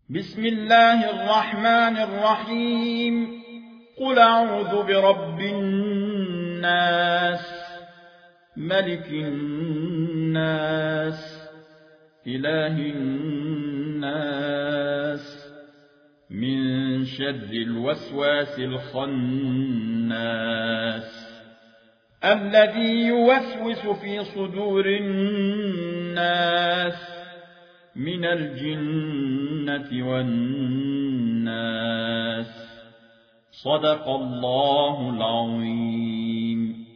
بسم الله الرحمن الرحيم. قل أعوذ برب الناس، ملك الناس، إله الناس، من شر الوسواس الخناس، الذي يوسوس في صدور الناس من الجنة والناس. صدق الله العظيم.